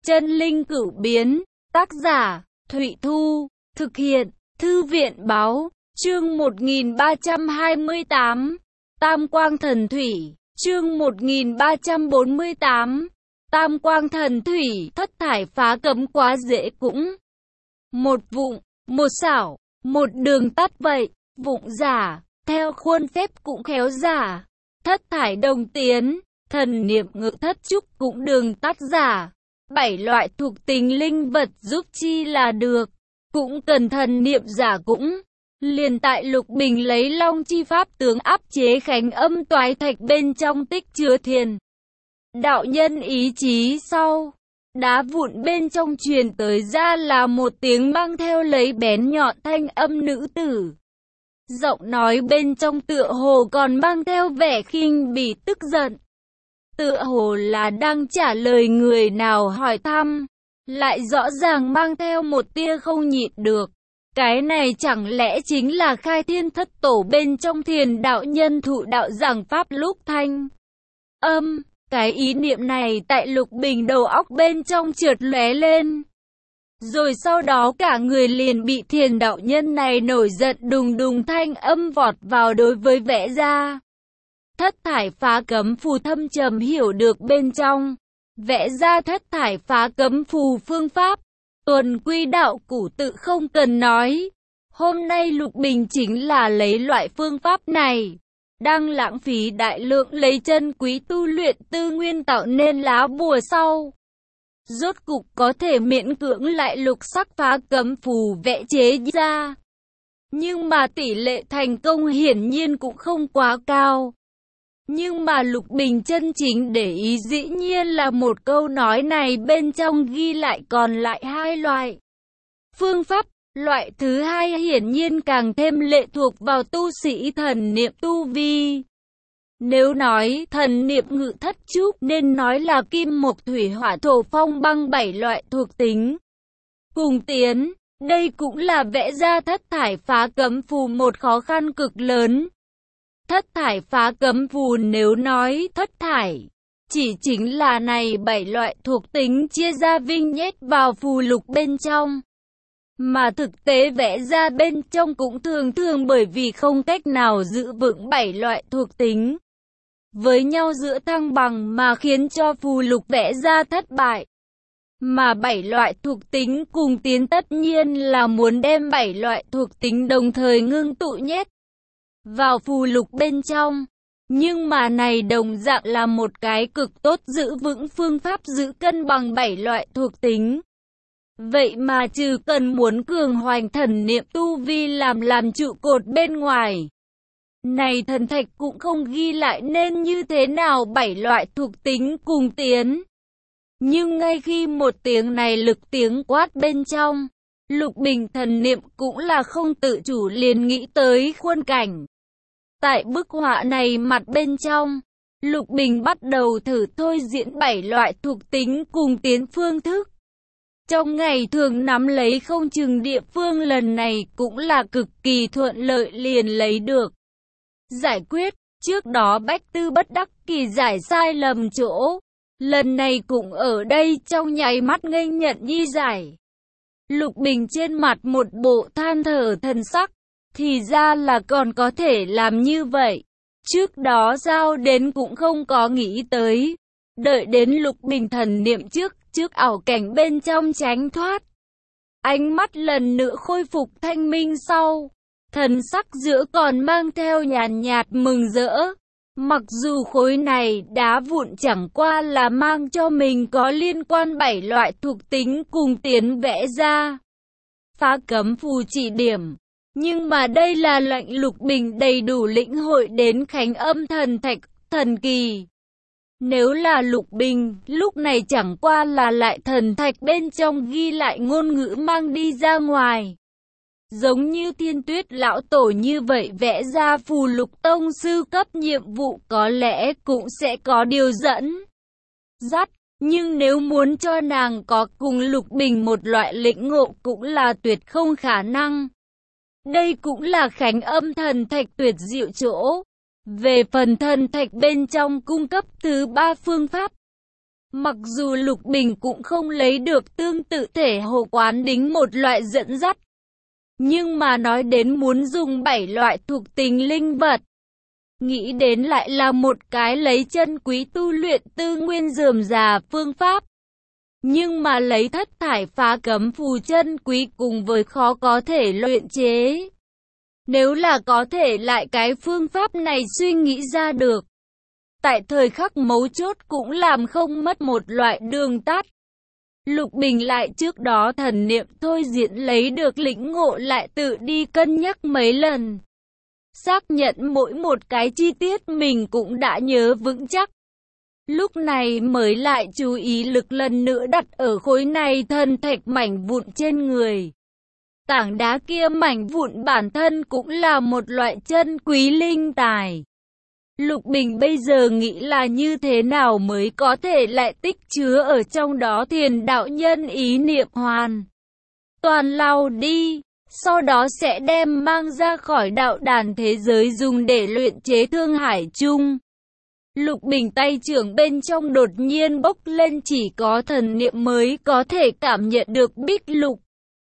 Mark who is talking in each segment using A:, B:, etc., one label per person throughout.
A: Chân linh cửu biến, tác giả, Thụy Thu, thực hiện, Thư viện báo, chương 1328, Tam Quang Thần Thủy, chương 1348, Tam Quang Thần Thủy, thất thải phá cấm quá dễ cũng. Một vụng, một xảo, một đường tắt vậy, vụng giả, theo khuôn phép cũng khéo giả, thất thải đồng tiến, thần niệm ngự thất trúc cũng đường tắt giả. 7 loại thuộc tính linh vật giúp chi là được, cũng cần thần niệm giả cũng. Liền tại Lục Bình lấy Long chi pháp tướng áp chế khánh âm toái thạch bên trong tích chứa thiền đạo nhân ý chí sau, đá vụn bên trong truyền tới ra là một tiếng mang theo lấy bén nhọn thanh âm nữ tử. Giọng nói bên trong tựa hồ còn mang theo vẻ khinh bỉ tức giận. Tựa hồ là đang trả lời người nào hỏi thăm, lại rõ ràng mang theo một tia không nhịn được. Cái này chẳng lẽ chính là Khai Thiên Thất Tổ bên trong thiền đạo nhân thụ đạo giảng pháp lúc thanh âm. Cái ý niệm này tại Lục Bình đầu óc bên trong chợt lóe lên. Rồi sau đó cả người liền bị thiền đạo nhân này nổi giận đùng đùng thanh âm vọt vào đối với vẽ ra. Thất thải phá cấm phù thâm trầm hiểu được bên trong, vẽ ra thất thải phá cấm phù phương pháp, tuần quy đạo củ tự không cần nói. Hôm nay Lục Bình chính là lấy loại phương pháp này, đang lãng phí đại lượng lấy chân quý tu luyện tư nguyên tạo nên lá bùa sau. Rốt cục có thể miễn cưỡng lại lục sắc phá cấm phù vẽ chế ra. Nhưng mà tỷ lệ thành công hiển nhiên cũng không quá cao. Nhưng mà Lục Bình chân chính để ý dĩ nhiên là một câu nói này bên trong ghi lại còn lại hai loại phương pháp. Loại thứ hai hiển nhiên càng thêm lệ thuộc vào tu sĩ thần niệm tu vi. Nếu nói thần niệm ngự thất trúc nên nói là kim mộc thủy hỏa thổ phong băng 7 loại thuộc tính cùng tiến. Đây cũng là vẽ ra thất thải phá cấm phù một khó khăn cực lớn. Thất thải phá cấm phù nếu nói thất thải, chỉ chính là này 7 loại thuộc tính chia ra vinh nhét vào phù lục bên trong. Mà thực tế vẽ ra bên trong cũng thường thường bởi vì không cách nào giữ vững 7 loại thuộc tính với nhau giữa thăng bằng mà khiến cho phù lục vẽ ra thất bại. Mà 7 loại thuộc tính cùng tiến tất nhiên là muốn đem 7 loại thuộc tính đồng thời ngưng tụ nhét vào phù lục bên trong. Nhưng mà này đồng dạng là một cái cực tốt giữ vững phương pháp giữ cân bằng 7 loại thuộc tính. Vậy mà trừ cần muốn cường hoành thần niệm tu vi làm trụ cột bên ngoài, này thần thạch cũng không ghi lại nên như thế nào 7 loại thuộc tính cùng tiến. Nhưng ngay khi một tiếng này lực tiếng quát bên trong, Lục Bình thần niệm cũng là không tự chủ liền nghĩ tới khuôn cảnh. Tại bức họa này mặt bên trong, Lục Bình bắt đầu thử thôi diễn 7 loại thuộc tính cùng tiến phương thức. Trong ngày thường nắm lấy không chừng địa phương lần này cũng là cực kỳ thuận lợi liền lấy được giải quyết. Trước đó Bách Tư bất đắc kỳ giải sai lầm chỗ, lần này cũng ở đây trong nháy mắt nghênh nhận nhi giải. Lục Bình trên mặt một bộ than thở thần sắc, thì ra là còn có thể làm như vậy. Trước đó giao đến cũng không có nghĩ tới. Đợi đến Lục Bình thần niệm trước ảo cảnh bên trong tránh thoát, ánh mắt lần nữa khôi phục thanh minh sau, thần sắc giữa còn mang theo nhàn nhạt mừng rỡ. Mặc dù khối này đá vụn chẳng qua là mang cho mình có liên quan 7 loại thuộc tính cùng tiến vẽ ra phá cấm phù chỉ điểm, nhưng mà đây là lệnh Lục Bình đầy đủ lĩnh hội đến khánh âm thần thạch thần kỳ. Nếu là Lục Bình, lúc này chẳng qua là lại thần thạch bên trong ghi lại ngôn ngữ mang đi ra ngoài. Giống như Thiên Tuyết lão tổ như vậy vẽ ra phù lục tông sư cấp nhiệm vụ có lẽ cũng sẽ có điều dẫn dắt. Nhưng nếu muốn cho nàng có cùng Lục Bình một loại lĩnh ngộ cũng là tuyệt không khả năng. Đây cũng là khánh âm thần thạch tuyệt diệu chỗ. Về phần thần thạch bên trong cung cấp thứ 3 phương pháp, Mặc dù Lục Bình cũng không lấy được tương tự thể hồ quán đính một loại dẫn dắt, nhưng mà nói đến muốn dùng 7 loại thuộc tính linh vật, nghĩ đến lại là một cái lấy chân quý tu luyện tư nguyên rườm rà phương pháp. Nhưng mà lấy thất thải phá cấm phù chân quý cùng với khó có thể luyện chế. Nếu là có thể lại cái phương pháp này suy nghĩ ra được, tại thời khắc mấu chốt cũng làm không mất một loại đường tắt. Lục Bình lại trước đó thần niệm thôi diễn lấy được lĩnh ngộ lại tự đi cân nhắc mấy lần. Xác nhận mỗi một cái chi tiết mình cũng đã nhớ vững chắc. Lúc này mới lại chú ý lực lần nữa đặt ở khối này thần thạch mảnh vụn trên người. Tảng đá kia mảnh vụn bản thân cũng là một loại chân quý linh tài. Lục Bình bây giờ nghĩ là như thế nào mới có thể lại tích chứa ở trong đó Thiền đạo nhân ý niệm hoàn toàn lau đi, sau đó sẽ đem mang ra khỏi đạo đàn thế giới dùng để luyện chế Thương Hải Chung. Lục Bình tay trưởng bên trong đột nhiên bốc lên, chỉ có thần niệm mới có thể cảm nhận được bích lục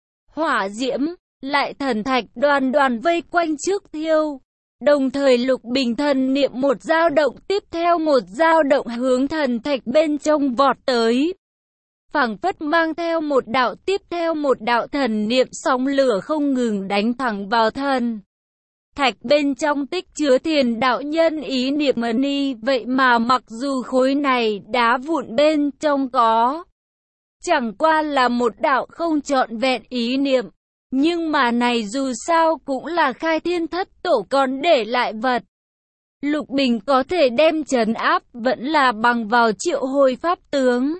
A: hỏa diễm, lại thần thạch đoàn đoàn vây quanh trước thiêu. Đồng thời Lục Bình thần niệm một dao động tiếp theo một dao động hướng thần thạch bên trong vọt tới. Phảng phất mang theo một đạo tiếp theo một đạo thần niệm sóng lửa không ngừng đánh thẳng vào thần thạch bên trong tích chứa Thiền đạo nhân ý niệm ni. Vậy mà mặc dù khối này đá vụn bên trong có chẳng qua là một đạo không trọn vẹn ý niệm, nhưng mà này dù sao cũng là khai thiên thất tổ còn để lại vật. Lục Bình có thể đem trấn áp vẫn là bằng vào triệu hồi pháp tướng.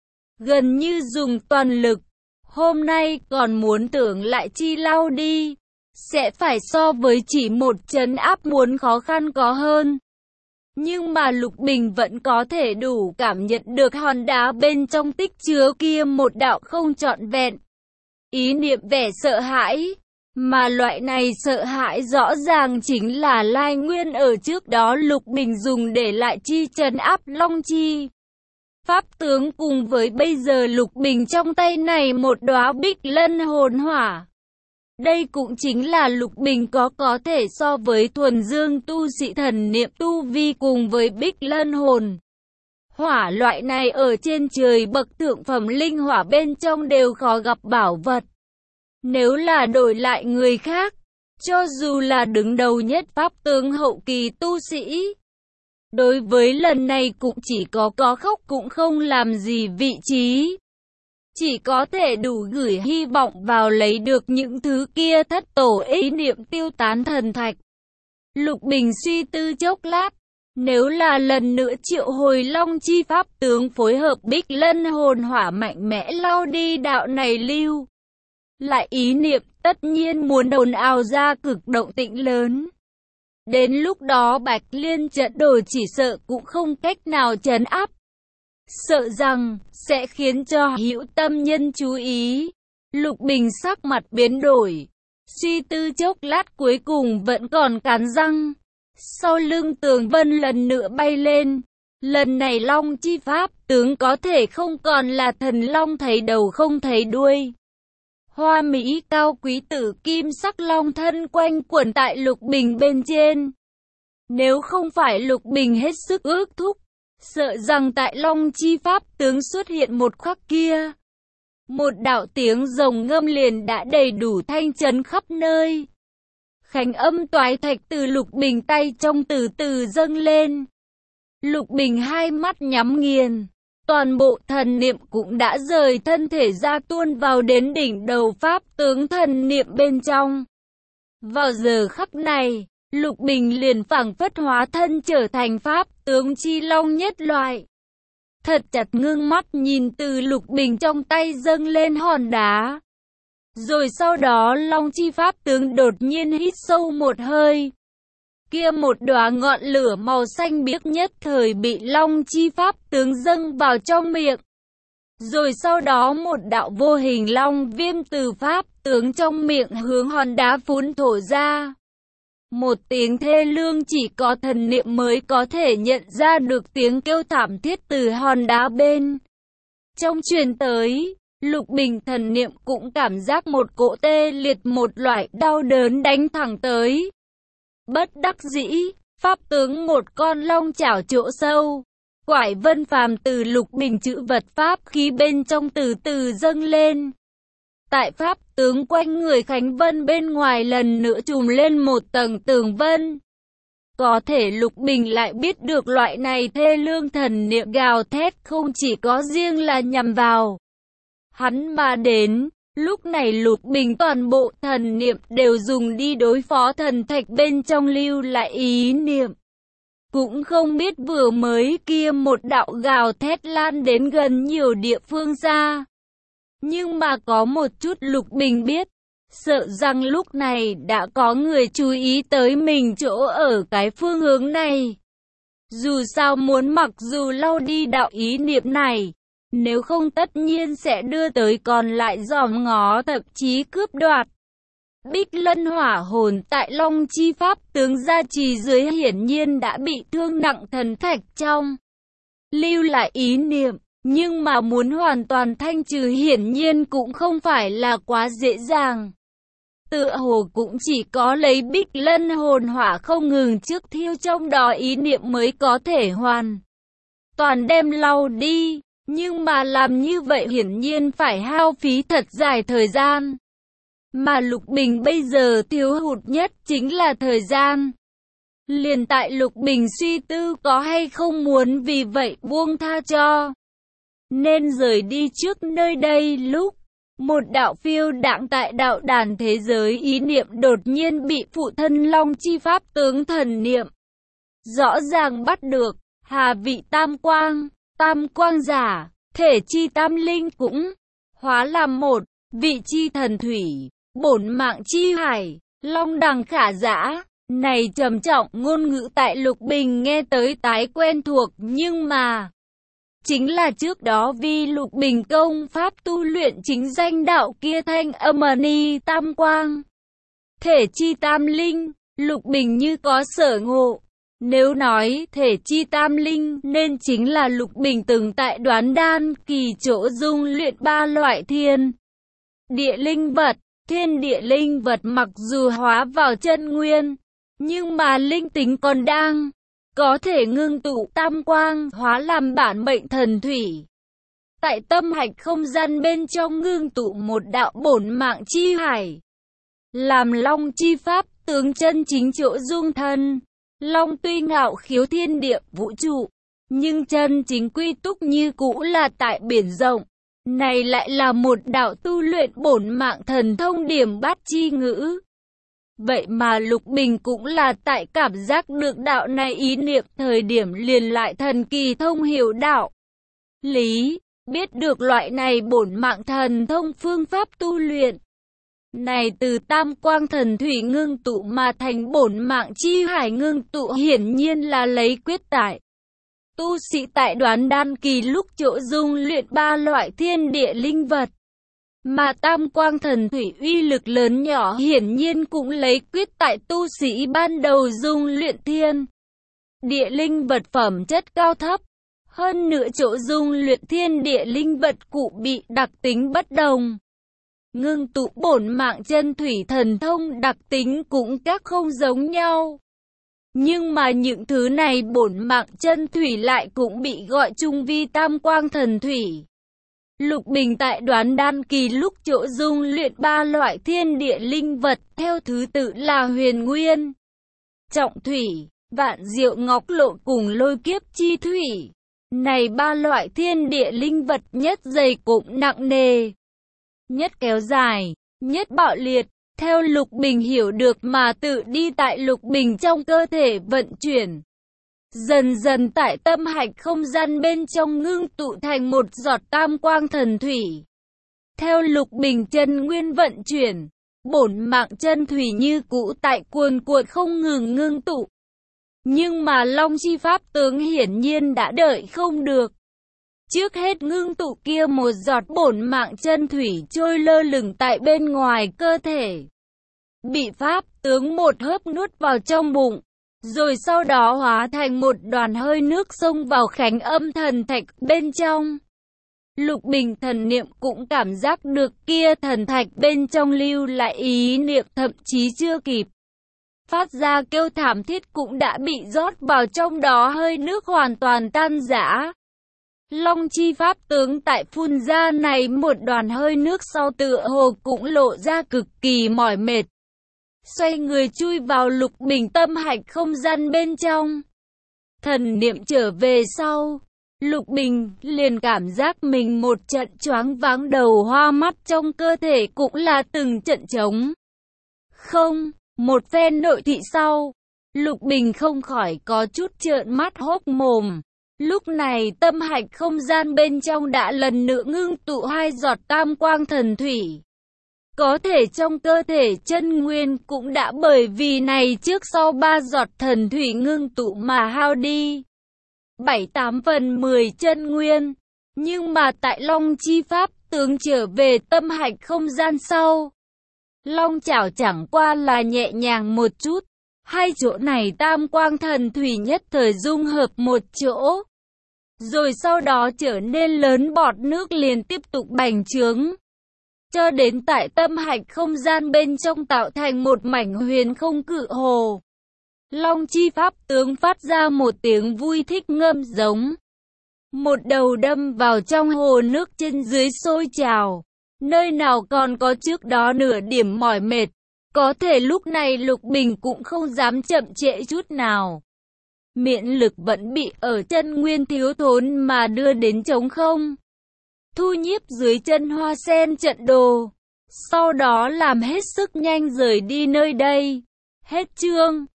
A: Gần như dùng toàn lực, hôm nay còn muốn tưởng lại chi lau đi, sẽ phải so với chỉ một trấn áp muốn khó khăn có hơn. Nhưng mà Lục Bình vẫn có thể đủ cảm nhận được hòn đá bên trong tích chứa kia một đạo không trọn vẹn ý niệm vẻ sợ hãi, mà loại này sợ hãi rõ ràng chính là lai nguyên ở trước đó Lục Bình dùng để lại chi trấn áp Long Chi pháp tướng, cùng với bây giờ Lục Bình trong tay này một đóa Bích Lân hồn hỏa. Đây cũng chính là Lục Bình có thể so với thuần dương tu sĩ thần niệm tu vi cùng với Bích Lân hồn hỏa loại này ở trên trời bậc thượng phẩm linh hỏa bên trong đều khó gặp bảo vật. Nếu là đổi lại người khác, cho dù là đứng đầu nhất pháp tướng hậu kỳ tu sĩ, đối với lần này cũng chỉ có khóc cũng không làm gì vị trí. Chỉ có thể đủ gửi hy vọng vào lấy được những thứ kia thất tổ ý niệm tiêu tán thần thạch. Lục Bình suy tư chốc lát, nếu là lần nữa triệu hồi Long Chi pháp tướng phối hợp Bích Lân hồn hỏa mạnh mẽ lao đi đạo này lưu lại ý niệm, tất nhiên muốn ồn ào ra cực động tĩnh lớn. Đến lúc đó Bạch Liên trận đồ chỉ sợ cũng không cách nào trấn áp. Sợ rằng sẽ khiến cho hữu tâm nhân chú ý. Lục Bình sắc mặt biến đổi, suy tư chốc lát cuối cùng vẫn còn cắn răng. Sau lưng Tường Vân lần nữa bay lên. Lần này Long Chi pháp tướng có thể không còn là thần long thấy đầu không thấy đuôi. Hoa mỹ cao quý tử kim sắc long thân quanh quẩn tại Lục Bình bên trên. Nếu không phải Lục Bình hết sức ước thúc, sợ rằng tại Long Chi pháp tướng xuất hiện một khắc kia, một đạo tiếng rồng ngâm liền đã đầy đủ thanh chấn khắp nơi. Khánh âm toái thạch từ Lục Bình tay trong từ từ dâng lên. Lục Bình hai mắt nhắm nghiền, toàn bộ thần niệm cũng đã rời thân thể ra tuôn vào đến đỉnh đầu pháp tướng thần niệm bên trong. Vào giờ khắc này, Lục Bình liền phảng phất hóa thân trở thành pháp tướng chi long nhất loại. Thật chặt ngưng mắt nhìn từ Lục Bình trong tay dâng lên hòn đá. Rồi sau đó Long Chi pháp tướng đột nhiên hít sâu một hơi. Kia một đóa ngọn lửa màu xanh biếc nhất thời bị Long Chi pháp tướng dâng vào trong miệng. Rồi sau đó một đạo vô hình long viêm từ pháp tướng trong miệng hướng hòn đá phun thổ ra. Một tiếng thê lương chỉ có thần niệm mới có thể nhận ra được, tiếng kêu thảm thiết từ hòn đá bên trong truyền tới. Lục Bình thần niệm cũng cảm giác một cỗ tê liệt, một loại đau đớn đánh thẳng tới. Bất đắc dĩ, pháp tướng một con long chảo chỗ sâu, quải vân phàm từ Lục Bình chữ vật pháp khí bên trong từ từ dâng lên. Tại pháp tướng quanh người Khánh Vân bên ngoài lần nữa trùm lên một tầng tường vân. Có thể Lục Bình lại biết được loại này thê lương thần niệm gào thét không chỉ có riêng là nhằm vào hắn mà đến. Lúc này Lục Bình toàn bộ thần niệm đều dùng đi đối phó thần thạch bên trong lưu lại ý niệm. Cũng không biết vừa mới kia một đạo gào thét lan đến gần nhiều địa phương xa. Nhưng mà có một chút Lục Bình biết, sợ rằng lúc này đã có người chú ý tới mình chỗ ở cái phương hướng này. Dù sao muốn mặc dù lau đi đạo ý niệm này, nếu không tất nhiên sẽ đưa tới còn lại dòm ngó, thậm chí cướp đoạt. Bích Lân hỏa hồn tại Long Chi Pháp tướng gia trì dưới hiển nhiên đã bị thương nặng, thần thạch trong lưu lại ý niệm. Nhưng mà muốn hoàn toàn thanh trừ hiển nhiên cũng không phải là quá dễ dàng. Tựa hồ cũng chỉ có lấy Bích Lân hồn hỏa không ngừng trước thiêu trong đó ý niệm mới có thể hoàn toàn đem lau đi. Nhưng mà làm như vậy hiển nhiên phải hao phí thật dài thời gian. Mà Lục Bình bây giờ thiếu hụt nhất chính là thời gian. Liền tại Lục Bình suy tư có hay không muốn vì vậy buông tha cho nên rời đi trước nơi đây lúc một đạo phiêu đãng tại đạo đàn thế giới ý niệm đột nhiên bị phụ thân Long Chi Pháp tướng thần niệm rõ ràng bắt được. Hà vị tam quang giả, thể chi tam linh cũng hóa làm một, vị chi thần thủy, bổn mạng chi hải, long đằng khả dã. Này trầm trọng ngôn ngữ tại Lục Bình nghe tới tái quen thuộc, nhưng mà chính là trước đó vì Lục Bình công pháp tu luyện chính danh đạo kia thanh âm ni tam quang. Thể chi tam linh, Lục Bình như có sở ngộ. Nếu nói thể chi tam linh nên chính là Lục Bình từng tại Đoán Đan kỳ chỗ dung luyện ba loại thiên địa linh vật. Thiên địa linh vật mặc dù hóa vào chân nguyên, nhưng mà linh tính còn đang có thể ngưng tụ tam quang hóa làm bản mệnh thần thủy. Tại tâm hạch không gian bên trong ngưng tụ một đạo bổn mạng chi hải, làm Long Chi Pháp tướng chân chính chỗ dung thân. Long tuy ngạo khiếu thiên địa vũ trụ, nhưng chân chính quy túc như cũ là tại biển rộng. Này lại là một đạo tu luyện bổn mạng thần thông điểm bát chi ngữ. Vậy mà Lục Bình cũng là tại cảm giác được đạo này ý niệm thời điểm liền lại thần kỳ thông hiểu đạo lý, biết được loại này bổn mạng thần thông phương pháp tu luyện. Này từ tam quang thần thủy ngưng tụ mà thành bổn mạng chi hải ngưng tụ hiển nhiên là lấy quyết tại tu sĩ tại Đoán Đan kỳ lúc chỗ dung luyện ba loại thiên địa linh vật. Mà tam quang thần thủy uy lực lớn nhỏ hiển nhiên cũng lấy quyết tại tu sĩ ban đầu dung luyện thiên địa linh vật phẩm chất cao thấp. Hơn nữa chỗ dung luyện thiên địa linh vật cụ bị đặc tính bất đồng. Ngưng tụ bổn mạng chân thủy thần thông đặc tính cũng các không giống nhau. Nhưng mà những thứ này bổn mạng chân thủy lại cũng bị gọi chung vi tam quang thần thủy. Lục Bình tại Đoán Đan kỳ lúc chỗ dung luyện ba loại thiên địa linh vật theo thứ tự là huyền nguyên, trọng thủy, vạn diệu ngọc lộ cùng lôi kiếp chi thủy. Này ba loại thiên địa linh vật nhất dày cũng nặng nề, nhất kéo dài, nhất bạo liệt. Theo Lục Bình hiểu được mà tự đi tại Lục Bình trong cơ thể vận chuyển. Dần dần tại tâm hạch không gian bên trong ngưng tụ thành một giọt tam quang thần thủy. Theo Lục Bình chân nguyên vận chuyển, bổn mạng chân thủy như cũ tại cuồn cuộn không ngừng ngưng tụ. Nhưng mà Long Chi Pháp tướng hiển nhiên đã đợi không được. Trước hết ngưng tụ kia một giọt bổn mạng chân thủy trôi lơ lửng tại bên ngoài cơ thể. bị pháp tướng một hớp nuốt vào trong bụng, rồi sau đó hóa thành một đoàn hơi nước xông vào khánh âm thần thạch bên trong. Lục Bình thần niệm cũng cảm giác được kia thần thạch bên trong lưu lại ý niệm thậm chí chưa kịp phát ra kêu thảm thiết cũng đã bị rót vào trong đó, hơi nước hoàn toàn tan rã. Long chi pháp tướng tại phun ra này một đoàn hơi nước sau tựa hồ cũng lộ ra cực kỳ mỏi mệt. Xoay người chui vào Lục Bình tâm hạch không gian bên trong. Thần niệm trở về sau, Lục Bình liền cảm giác mình một trận choáng váng, đầu hoa mắt, trong cơ thể cũng là từng trận trống không. Một phen nội thị sau, Lục Bình không khỏi có chút trợn mắt hốc mồm. Lúc này tâm hạch không gian bên trong đã lần nữa ngưng tụ 2 giọt tam quang thần thủy. Có thể trong cơ thể chân nguyên cũng đã bởi vì này trước sau 3 giọt thần thủy ngưng tụ mà hao đi 7/8/10 chân nguyên. Nhưng mà tại Long chi pháp tướng trở về tâm hạch không gian sau, Long chảo chẳng qua là nhẹ nhàng một chút, 2 chỗ này tam quang thần thủy nhất thời dung hợp một chỗ, rồi sau đó trở nên lớn, bọt nước liền tiếp tục bành trướng, cho đến tại tâm hạch không gian bên trong tạo thành một mảnh huyền không cự hồ. Long chi pháp tướng phát ra một tiếng vui thích ngâm giống, một đầu đâm vào trong hồ nước, trên dưới sôi trào, nơi nào còn có trước đó nửa điểm mỏi mệt. Có thể lúc này Lục Bình cũng không dám chậm trễ chút nào. Miễn lực vẫn bị ở chân nguyên thiếu thốn mà đưa đến trống không. Thu nhiếp dưới chân hoa sen trận đồ, sau đó làm hết sức nhanh rời đi nơi đây. Hết chương.